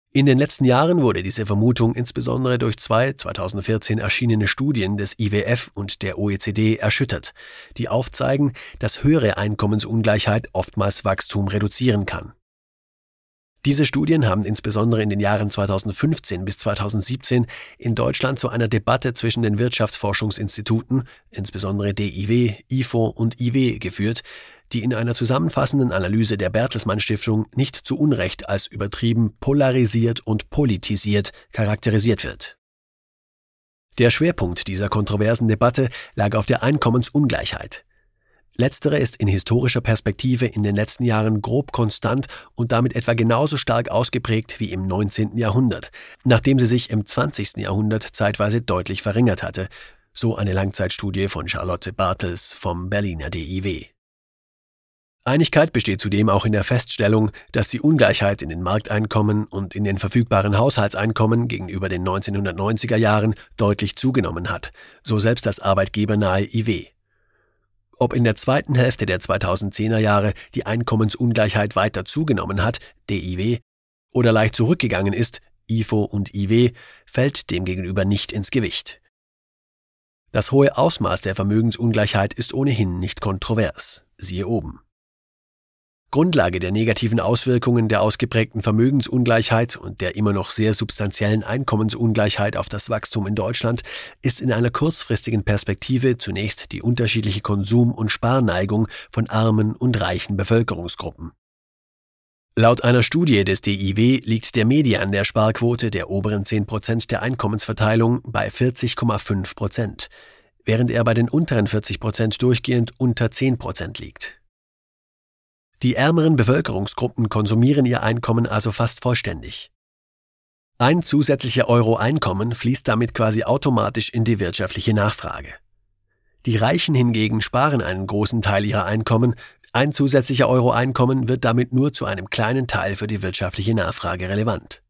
In den letzten Jahren wurde diese Vermutung insbesondere durch 2014 erschienene Studien des IWF und der OECD erschüttert, die aufzeigen, dass höhere Einkommensungleichheit oftmals Wachstum reduzieren kann. Diese Studien haben insbesondere in den Jahren 2015 bis 2017 in Deutschland zu einer Debatte zwischen den Wirtschaftsforschungsinstituten, insbesondere DIW, IFO und IW, geführt, die in einer zusammenfassenden Analyse der Bertelsmann Stiftung nicht zu Unrecht als übertrieben polarisiert und politisiert charakterisiert wird. Der Schwerpunkt dieser kontroversen Debatte lag auf der Einkommensungleichheit. Letztere ist in historischer Perspektive in den letzten Jahren grob konstant und damit etwa genauso stark ausgeprägt wie im 19. Jahrhundert, nachdem sie sich im 20. Jahrhundert zeitweise deutlich verringert hatte, so eine Langzeitstudie von Charlotte Bartels vom Berliner DIW. Einigkeit besteht zudem auch in der Feststellung, dass die Ungleichheit in den Markteinkommen und in den verfügbaren Haushaltseinkommen gegenüber den 1990er Jahren deutlich zugenommen hat, so selbst das arbeitgebernahe IW. Ob in der zweiten Hälfte der 2010er Jahre die Einkommensungleichheit weiter zugenommen hat, DIW, oder leicht zurückgegangen ist, IFO und IW, fällt demgegenüber nicht ins Gewicht. Das hohe Ausmaß der Vermögensungleichheit ist ohnehin nicht kontrovers, siehe oben. Grundlage der negativen Auswirkungen der ausgeprägten Vermögensungleichheit und der immer noch sehr substanziellen Einkommensungleichheit auf das Wachstum in Deutschland ist in einer kurzfristigen Perspektive zunächst die unterschiedliche Konsum- und Sparneigung von armen und reichen Bevölkerungsgruppen. Laut einer Studie des DIW liegt der Median der Sparquote der oberen 10% der Einkommensverteilung bei 40,5%, während er bei den unteren 40% durchgehend unter 10% liegt. Die ärmeren Bevölkerungsgruppen konsumieren ihr Einkommen also fast vollständig. Ein zusätzlicher Euro Einkommen fließt damit quasi automatisch in die wirtschaftliche Nachfrage. Die Reichen hingegen sparen einen großen Teil ihrer Einkommen, ein zusätzlicher Euro Einkommen wird damit nur zu einem kleinen Teil für die wirtschaftliche Nachfrage relevant.